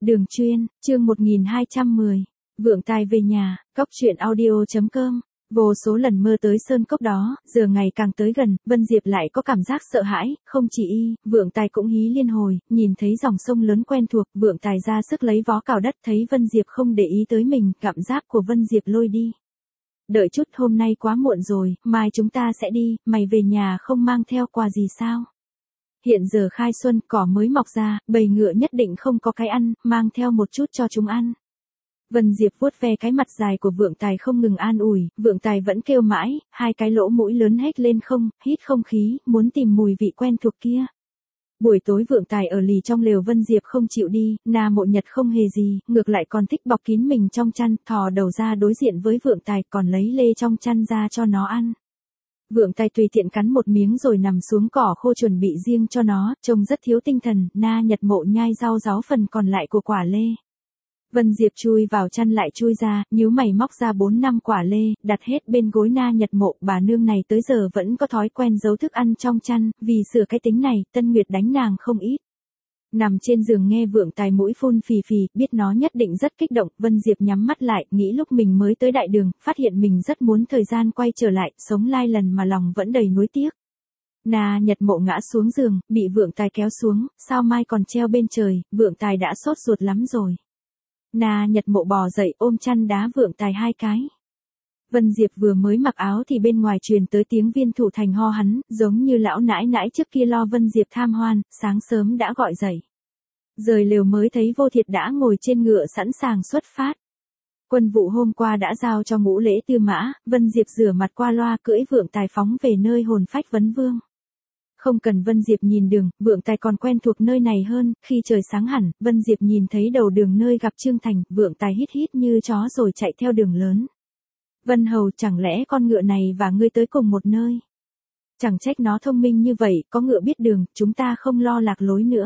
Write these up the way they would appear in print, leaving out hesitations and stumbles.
Đường chuyên, chương 1210. Vượng tài về nhà, cóc truyện audio.com. Vô số lần mơ tới sơn cốc đó, giờ ngày càng tới gần, Vân Diệp lại có cảm giác sợ hãi, không chỉ Vượng tài cũng hí liên hồi, nhìn thấy dòng sông lớn quen thuộc, Vượng tài ra sức lấy vó cào đất, thấy Vân Diệp không để ý tới mình, cảm giác của Vân Diệp lôi đi. Đợi chút, hôm nay quá muộn rồi, mai chúng ta sẽ đi, mày về nhà không mang theo quà gì sao? Hiện giờ khai xuân, cỏ mới mọc ra, bầy ngựa nhất định không có cái ăn, mang theo một chút cho chúng ăn. Vân Diệp vuốt ve cái mặt dài của Vượng tài không ngừng an ủi, Vượng tài vẫn kêu mãi, hai cái lỗ mũi lớn hết lên không, hít không khí, muốn tìm mùi vị quen thuộc kia. Buổi tối Vượng tài ở lì trong lều, Vân Diệp không chịu đi, Na Mộ Nhật không hề gì, ngược lại còn thích bọc kín mình trong chăn, thò đầu ra đối diện với Vượng tài, còn lấy lê trong chăn ra cho nó ăn. Vượng tài tùy tiện cắn một miếng rồi nằm xuống cỏ khô chuẩn bị riêng cho nó, trông rất thiếu tinh thần. Na Nhật Mộ nhai rau ráu phần còn lại của quả lê. Vân Diệp chui vào chăn lại chui ra, nhíu mày móc ra 4-5 quả lê, đặt hết bên gối Na Nhật Mộ. Bà nương này tới giờ vẫn có thói quen giấu thức ăn trong chăn, vì sửa cái tính này, Tân Nguyệt đánh nàng không ít. Nằm trên giường nghe Vượng tài mũi phun phì phì, biết nó nhất định rất kích động, Vân Diệp nhắm mắt lại, nghĩ lúc mình mới tới đại đường, phát hiện mình rất muốn thời gian quay trở lại, sống lai lần mà lòng vẫn đầy nuối tiếc. Na Nhật Mộ ngã xuống giường, bị Vượng tài kéo xuống, sao mai còn treo bên trời, Vượng tài đã sốt ruột lắm rồi. Na Nhật Mộ bò dậy ôm chăn đá Vượng tài 2 cái. Vân Diệp vừa mới mặc áo thì bên ngoài truyền tới tiếng Viên Thủ Thành ho hắn, giống như lão nãi nãi trước kia lo Vân Diệp tham hoan, sáng sớm đã gọi dậy. Rời lều mới thấy Vô Thiệt đã ngồi trên ngựa sẵn sàng xuất phát. Quân vụ hôm qua đã giao cho Ngũ Lễ Tư Mã, Vân Diệp rửa mặt qua loa cưỡi Vượng tài phóng về nơi hồn phách vấn vương. Không cần Vân Diệp nhìn đường, Vượng tài còn quen thuộc nơi này hơn, khi trời sáng hẳn, Vân Diệp nhìn thấy đầu đường nơi gặp Trương Thành, Vượng tài hít hít như chó rồi chạy theo đường lớn. Vân Hầu, chẳng lẽ con ngựa này và ngươi tới cùng một nơi? Chẳng trách nó thông minh như vậy, có ngựa biết đường, chúng ta không lo lạc lối nữa.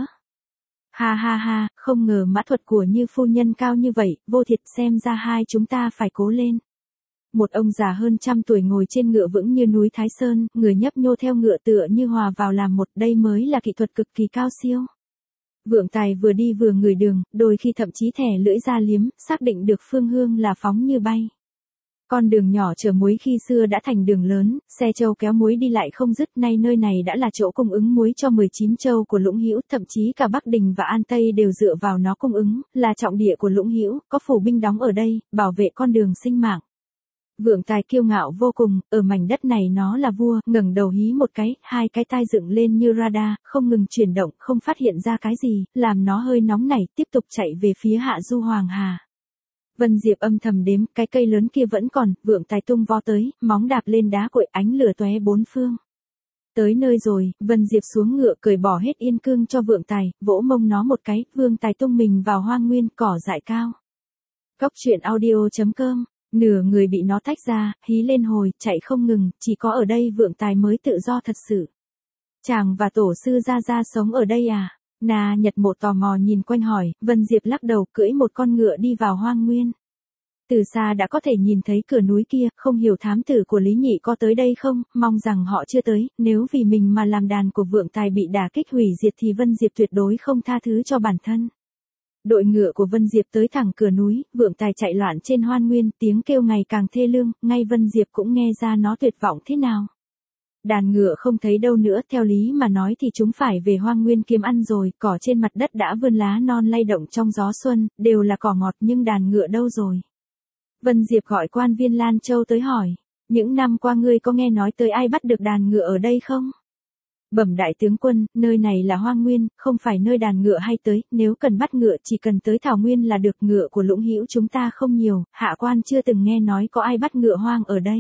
Ha ha ha, không ngờ mã thuật của Như phu nhân cao như vậy, Vô Thiệt, xem ra hai chúng ta phải cố lên. Một ông già hơn 100 tuổi ngồi trên ngựa vững như núi Thái Sơn, người nhấp nhô theo ngựa tựa như hòa vào làm một, đây mới là kỹ thuật cực kỳ cao siêu. Vượng tài vừa đi vừa ngửi đường, đôi khi thậm chí thẻ lưỡi ra liếm, xác định được phương hương là phóng như bay. Con đường nhỏ chở muối khi xưa đã thành đường lớn, xe trâu kéo muối đi lại không dứt, nay nơi này đã là chỗ cung ứng muối cho 19 châu của Lũng Hữu, thậm chí cả Bắc Đình và An Tây đều dựa vào nó cung ứng, là trọng địa của Lũng Hữu, có phủ binh đóng ở đây, bảo vệ con đường sinh mạng. Vượng tài kiêu ngạo vô cùng, ở mảnh đất này nó là vua, ngẩng đầu hí một cái, 2 cái tai dựng lên như radar, không ngừng chuyển động, không phát hiện ra cái gì, làm nó hơi nóng nảy, tiếp tục chạy về phía Hạ Du Hoàng Hà. Vân Diệp âm thầm đếm, cái cây lớn kia vẫn còn, Vượng tài tung vo tới, móng đạp lên đá cội, ánh lửa tóe bốn phương. Tới nơi rồi, Vân Diệp xuống ngựa cởi bỏ hết yên cương cho Vượng tài, vỗ mông nó một cái, Vượng tài tung mình vào hoang nguyên, cỏ dại cao. Cóc truyện audio.com. Nửa người bị nó tách ra, hí lên hồi, chạy không ngừng, chỉ có ở đây Vượng tài mới tự do thật sự. Chàng và tổ sư Gia Gia sống ở đây à? Na Nhật Mộ tò mò nhìn quanh hỏi, Vân Diệp lắc đầu, cưỡi một con ngựa đi vào hoang nguyên. Từ xa đã có thể nhìn thấy cửa núi kia, không hiểu thám tử của Lý Nhị có tới đây không, mong rằng họ chưa tới, nếu vì mình mà làm đàn của Vượng tài bị đả kích hủy diệt thì Vân Diệp tuyệt đối không tha thứ cho bản thân. Đội ngựa của Vân Diệp tới thẳng cửa núi, Vượng tài chạy loạn trên hoan nguyên, tiếng kêu ngày càng thê lương, ngay Vân Diệp cũng nghe ra nó tuyệt vọng thế nào. Đàn ngựa không thấy đâu nữa, theo lý mà nói thì chúng phải về hoang nguyên kiếm ăn rồi, cỏ trên mặt đất đã vươn lá non lay động trong gió xuân, đều là cỏ ngọt nhưng đàn ngựa đâu rồi? Vân Diệp gọi quan viên Lan Châu tới hỏi, những năm qua ngươi có nghe nói tới ai bắt được đàn ngựa ở đây không? Bẩm đại tướng quân, nơi này là hoang nguyên, không phải nơi đàn ngựa hay tới, nếu cần bắt ngựa chỉ cần tới Thảo Nguyên là được, ngựa của Lũng Hữu chúng ta không nhiều, hạ quan chưa từng nghe nói có ai bắt ngựa hoang ở đây.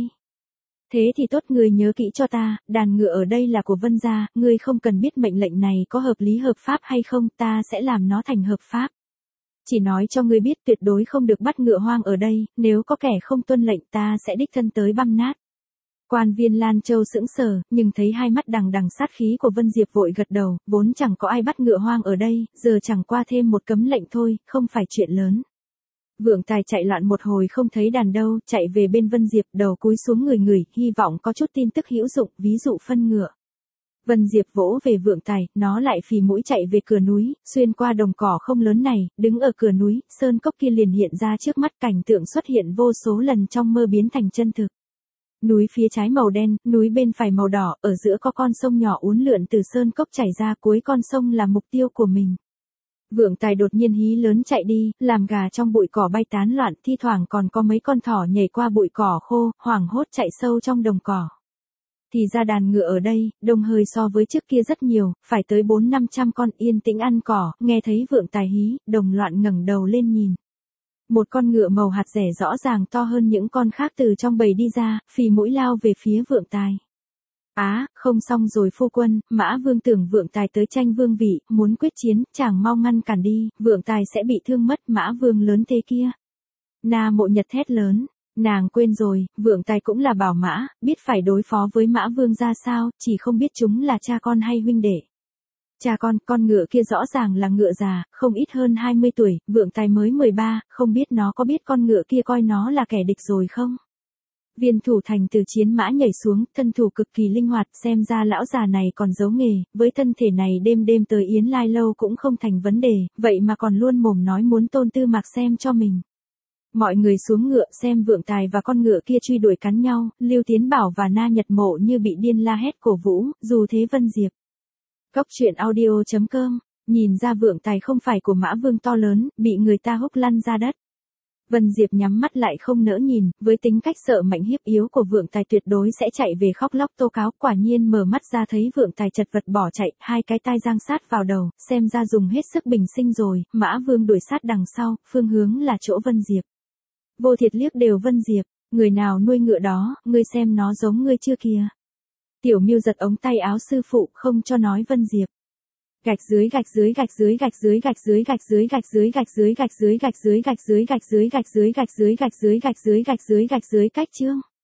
Thế thì tốt, người nhớ kỹ cho ta, đàn ngựa ở đây là của Vân gia, ngươi không cần biết mệnh lệnh này có hợp lý hợp pháp hay không, ta sẽ làm nó thành hợp pháp. Chỉ nói cho ngươi biết tuyệt đối không được bắt ngựa hoang ở đây, nếu có kẻ không tuân lệnh ta sẽ đích thân tới băm nát. Quan viên Lan Châu sững sờ, nhưng thấy hai mắt đằng đằng sát khí của Vân Diệp vội gật đầu, vốn chẳng có ai bắt ngựa hoang ở đây, giờ chẳng qua thêm một cấm lệnh thôi, không phải chuyện lớn. Vượng tài chạy loạn một hồi không thấy đàn đâu, chạy về bên Vân Diệp, đầu cúi xuống người, hy vọng có chút tin tức hữu dụng, ví dụ phân ngựa. Vân Diệp vỗ về Vượng Tài, nó lại phì mũi chạy về cửa núi, xuyên qua đồng cỏ không lớn này, đứng ở cửa núi, sơn cốc kia liền hiện ra trước mắt, cảnh tượng xuất hiện vô số lần trong mơ biến thành chân thực. Núi phía trái màu đen, núi bên phải màu đỏ, ở giữa có con sông nhỏ uốn lượn từ sơn cốc chảy ra, cuối con sông là mục tiêu của mình. Vượng Tài đột nhiên hí lớn chạy đi, làm gà trong bụi cỏ bay tán loạn, thi thoảng còn có mấy con thỏ nhảy qua bụi cỏ khô, hoảng hốt chạy sâu trong đồng cỏ. Thì ra đàn ngựa ở đây, đông hơi so với trước kia rất nhiều, phải tới 400-500 con, yên tĩnh ăn cỏ, nghe thấy Vượng Tài hí, đồng loạn ngẩng đầu lên nhìn. Một con ngựa màu hạt rẻ rõ ràng to hơn những con khác từ trong bầy đi ra, phì mũi lao về phía Vượng Tài. Không xong rồi phu quân, Mã Vương tưởng Vượng Tài tới tranh vương vị, muốn quyết chiến, chàng mau ngăn cản đi, Vượng Tài sẽ bị thương mất, Mã Vương lớn thế kia. Na Mộ Nhật thét lớn, nàng quên rồi, Vượng Tài cũng là bảo mã, biết phải đối phó với Mã Vương ra sao, chỉ không biết chúng là cha con hay huynh đệ. Cha con ngựa kia rõ ràng là ngựa già, không ít hơn 20 tuổi, Vượng Tài mới 13, không biết nó có biết con ngựa kia coi nó là kẻ địch rồi không? Viên thủ thành từ chiến mã nhảy xuống, thân thủ cực kỳ linh hoạt, xem ra lão già này còn giấu nghề, với thân thể này đêm đêm tới Yến Lai Lâu cũng không thành vấn đề, vậy mà còn luôn mồm nói muốn Tôn Tư Mạc xem cho mình. Mọi người xuống ngựa xem Vượng Tài và con ngựa kia truy đuổi cắn nhau, Lưu Tiến Bảo và Na Nhật Mộ như bị điên la hét cổ vũ, dù thế Vân Diệp. Cốc truyện audio.com, nhìn ra Vượng Tài không phải của Mã Vương to lớn, bị người ta húc lăn ra đất. Vân Diệp nhắm mắt lại không nỡ nhìn, với tính cách sợ mạnh hiếp yếu của Vượng Tài tuyệt đối sẽ chạy về khóc lóc tố cáo, quả nhiên mở mắt ra thấy Vượng Tài chật vật bỏ chạy, hai cái tai giang sát vào đầu, xem ra dùng hết sức bình sinh rồi, Mã Vương đuổi sát đằng sau, phương hướng là chỗ Vân Diệp. Vô Thiệt liếc đều Vân Diệp, người nào nuôi ngựa đó, ngươi xem nó giống ngươi chưa kìa. Tiểu Miêu giật ống tay áo sư phụ không cho nói Vân Diệp. Gạch dưới gạch dưới gạch dưới gạch dưới gạch dưới gạch dưới gạch dưới gạch dưới gạch dưới gạch dưới gạch dưới gạch dưới gạch dưới gạch dưới gạch dưới gạch dưới gạch dưới gạch dưới cách chương.